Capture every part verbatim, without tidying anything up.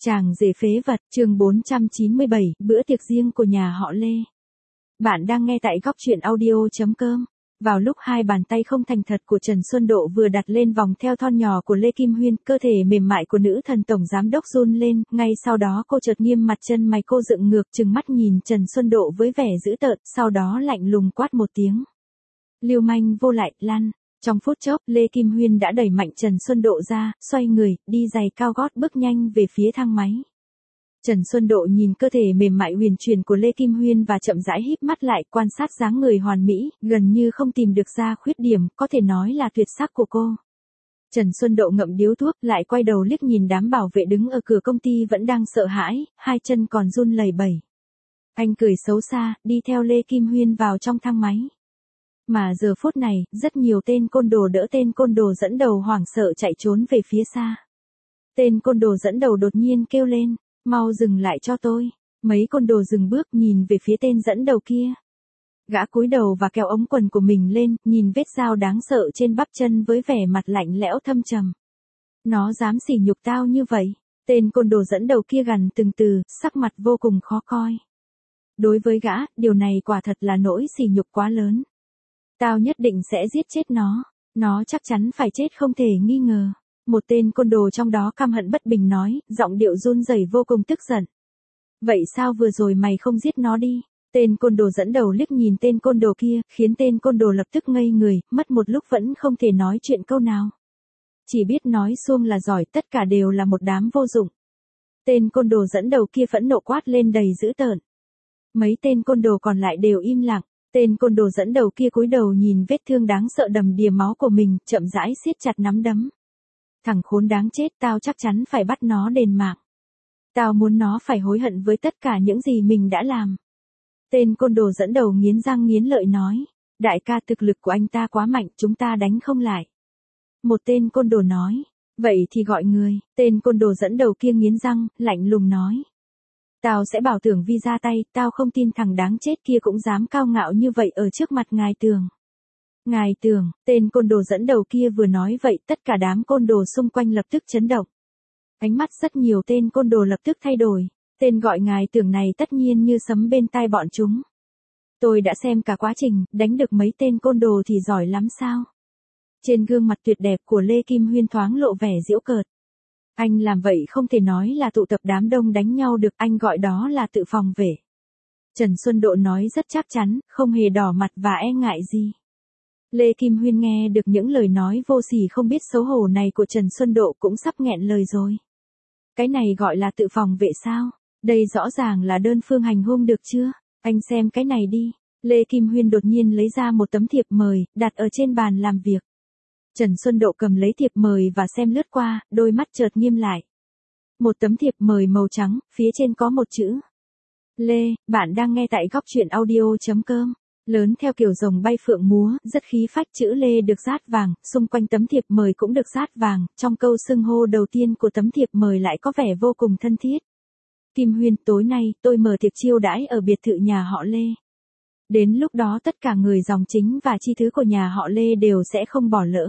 Chàng rể phế vật, chương bốn trăm chín mươi bảy, bữa tiệc riêng của nhà họ Lê. Bạn đang nghe tại góc truyện audio chấm com. Vào lúc hai bàn tay không thành thật của Trần Xuân Độ vừa đặt lên vòng theo thon nhỏ của Lê Kim Huyên, cơ thể mềm mại của nữ thần tổng giám đốc run lên, ngay sau đó cô chợt nghiêm mặt, chân mày cô dựng ngược, trừng mắt nhìn Trần Xuân Độ với vẻ dữ tợn, sau đó lạnh lùng quát một tiếng. Lưu manh vô lại, lăn. Trong phút chốc, Lê Kim Huyên đã đẩy mạnh Trần Xuân Độ ra, xoay người, đi giày cao gót bước nhanh về phía thang máy. Trần Xuân Độ nhìn cơ thể mềm mại huyền chuyển của Lê Kim Huyên và chậm rãi híp mắt lại, quan sát dáng người hoàn mỹ, gần như không tìm được ra khuyết điểm, có thể nói là tuyệt sắc của cô. Trần Xuân Độ ngậm điếu thuốc, lại quay đầu liếc nhìn đám bảo vệ đứng ở cửa công ty vẫn đang sợ hãi, hai chân còn run lẩy bẩy. Anh cười xấu xa, đi theo Lê Kim Huyên vào trong thang máy. Mà giờ phút này, rất nhiều tên côn đồ đỡ tên côn đồ dẫn đầu hoảng sợ chạy trốn về phía xa. Tên côn đồ dẫn đầu đột nhiên kêu lên, mau dừng lại cho tôi. Mấy côn đồ dừng bước nhìn về phía tên dẫn đầu kia. Gã cúi đầu và kéo ống quần của mình lên, nhìn vết dao đáng sợ trên bắp chân với vẻ mặt lạnh lẽo thâm trầm. Nó dám sỉ nhục tao như vậy. Tên côn đồ dẫn đầu kia gằn từng từ, sắc mặt vô cùng khó coi. Đối với gã, điều này quả thật là nỗi sỉ nhục quá lớn. Tao nhất định sẽ giết chết nó. Nó chắc chắn phải chết không thể nghi ngờ. Một tên côn đồ trong đó căm hận bất bình nói, giọng điệu run rẩy vô cùng tức giận. Vậy sao vừa rồi mày không giết nó đi? Tên côn đồ dẫn đầu liếc nhìn tên côn đồ kia, khiến tên côn đồ lập tức ngây người, mất một lúc vẫn không thể nói chuyện câu nào. Chỉ biết nói suông là giỏi, tất cả đều là một đám vô dụng. Tên côn đồ dẫn đầu kia phẫn nộ quát lên đầy dữ tợn. Mấy tên côn đồ còn lại đều im lặng. Tên côn đồ dẫn đầu kia cúi đầu nhìn vết thương đáng sợ đầm đìa máu của mình, chậm rãi siết chặt nắm đấm. Thằng khốn đáng chết, tao chắc chắn phải bắt nó đền mạng. Tao muốn nó phải hối hận với tất cả những gì mình đã làm. Tên côn đồ dẫn đầu nghiến răng nghiến lợi nói, đại ca, thực lực của anh ta quá mạnh, chúng ta đánh không lại. Một tên côn đồ nói, vậy thì gọi người. Tên côn đồ dẫn đầu kia nghiến răng, lạnh lùng nói. Tao sẽ bảo Tưởng Vi ra tay, tao không tin thằng đáng chết kia cũng dám cao ngạo như vậy ở trước mặt ngài Tưởng. Ngài Tưởng, tên côn đồ dẫn đầu kia vừa nói vậy, tất cả đám côn đồ xung quanh lập tức chấn động. Ánh mắt rất nhiều tên côn đồ lập tức thay đổi, tên gọi ngài Tưởng này tất nhiên như sấm bên tai bọn chúng. Tôi đã xem cả quá trình, đánh được mấy tên côn đồ thì giỏi lắm sao? Trên gương mặt tuyệt đẹp của Lê Kim Huyên thoáng lộ vẻ giễu cợt. Anh làm vậy không thể nói là tụ tập đám đông đánh nhau được, anh gọi đó là tự phòng vệ. Trần Xuân Độ nói rất chắc chắn, không hề đỏ mặt và e ngại gì. Lê Kim Huyên nghe được những lời nói vô sỉ không biết xấu hổ này của Trần Xuân Độ cũng sắp nghẹn lời rồi. Cái này gọi là tự phòng vệ sao? Đây rõ ràng là đơn phương hành hung được chưa? Anh xem cái này đi. Lê Kim Huyên đột nhiên lấy ra một tấm thiệp mời, đặt ở trên bàn làm việc. Trần Xuân Độ cầm lấy thiệp mời và xem lướt qua, đôi mắt chợt nghiêm lại. Một tấm thiệp mời màu trắng, phía trên có một chữ. Lê, bạn đang nghe tại góc truyện audio chấm com. Lớn theo kiểu rồng bay phượng múa, rất khí phách, chữ Lê được dát vàng, xung quanh tấm thiệp mời cũng được dát vàng, trong câu xưng hô đầu tiên của tấm thiệp mời lại có vẻ vô cùng thân thiết. Kim Huyên, tối nay, tôi mở tiệc chiêu đãi ở biệt thự nhà họ Lê. Đến lúc đó tất cả người dòng chính và chi thứ của nhà họ Lê đều sẽ không bỏ lỡ.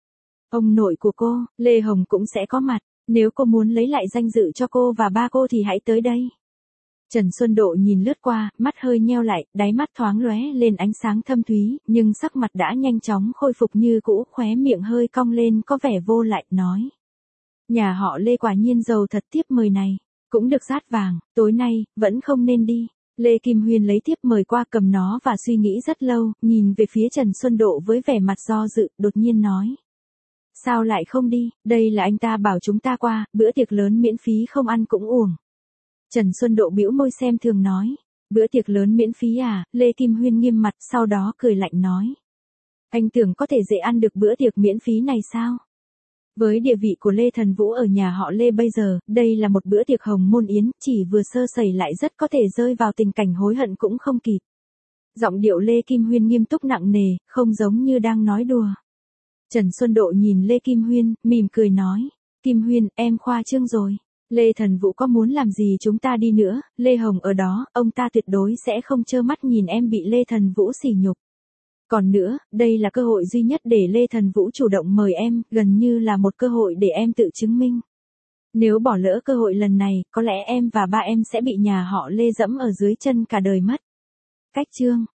Ông nội của cô, Lê Hồng cũng sẽ có mặt, nếu cô muốn lấy lại danh dự cho cô và ba cô thì hãy tới đây. Trần Xuân Độ nhìn lướt qua, mắt hơi nheo lại, đáy mắt thoáng lóe lên ánh sáng thâm thúy, nhưng sắc mặt đã nhanh chóng khôi phục như cũ, khóe miệng hơi cong lên có vẻ vô lại, nói. Nhà họ Lê quả nhiên giàu thật, tiếp mời này, cũng được dát vàng, tối nay, vẫn không nên đi. Lê Kim Huyên lấy tiếp mời qua, cầm nó và suy nghĩ rất lâu, nhìn về phía Trần Xuân Độ với vẻ mặt do dự, đột nhiên nói. Sao lại không đi, đây là anh ta bảo chúng ta qua, bữa tiệc lớn miễn phí không ăn cũng uổng. Trần Xuân Độ bĩu môi xem thường nói. Bữa tiệc lớn miễn phí à? Lê Kim Huyên nghiêm mặt, sau đó cười lạnh nói. Anh tưởng có thể dễ ăn được bữa tiệc miễn phí này sao? Với địa vị của Lê Thần Vũ ở nhà họ Lê bây giờ, đây là một bữa tiệc hồng môn yến, chỉ vừa sơ sẩy lại rất có thể rơi vào tình cảnh hối hận cũng không kịp. Giọng điệu Lê Kim Huyên nghiêm túc nặng nề, không giống như đang nói đùa. Trần Xuân Độ nhìn Lê Kim Huyên, mỉm cười nói. Kim Huyên, em khoa trương rồi. Lê Thần Vũ có muốn làm gì chúng ta đi nữa, Lê Hồng ở đó, ông ta tuyệt đối sẽ không trơ mắt nhìn em bị Lê Thần Vũ sỉ nhục. Còn nữa, đây là cơ hội duy nhất để Lê Thần Vũ chủ động mời em, gần như là một cơ hội để em tự chứng minh. Nếu bỏ lỡ cơ hội lần này, có lẽ em và ba em sẽ bị nhà họ Lê dẫm ở dưới chân cả đời mất. Cách chương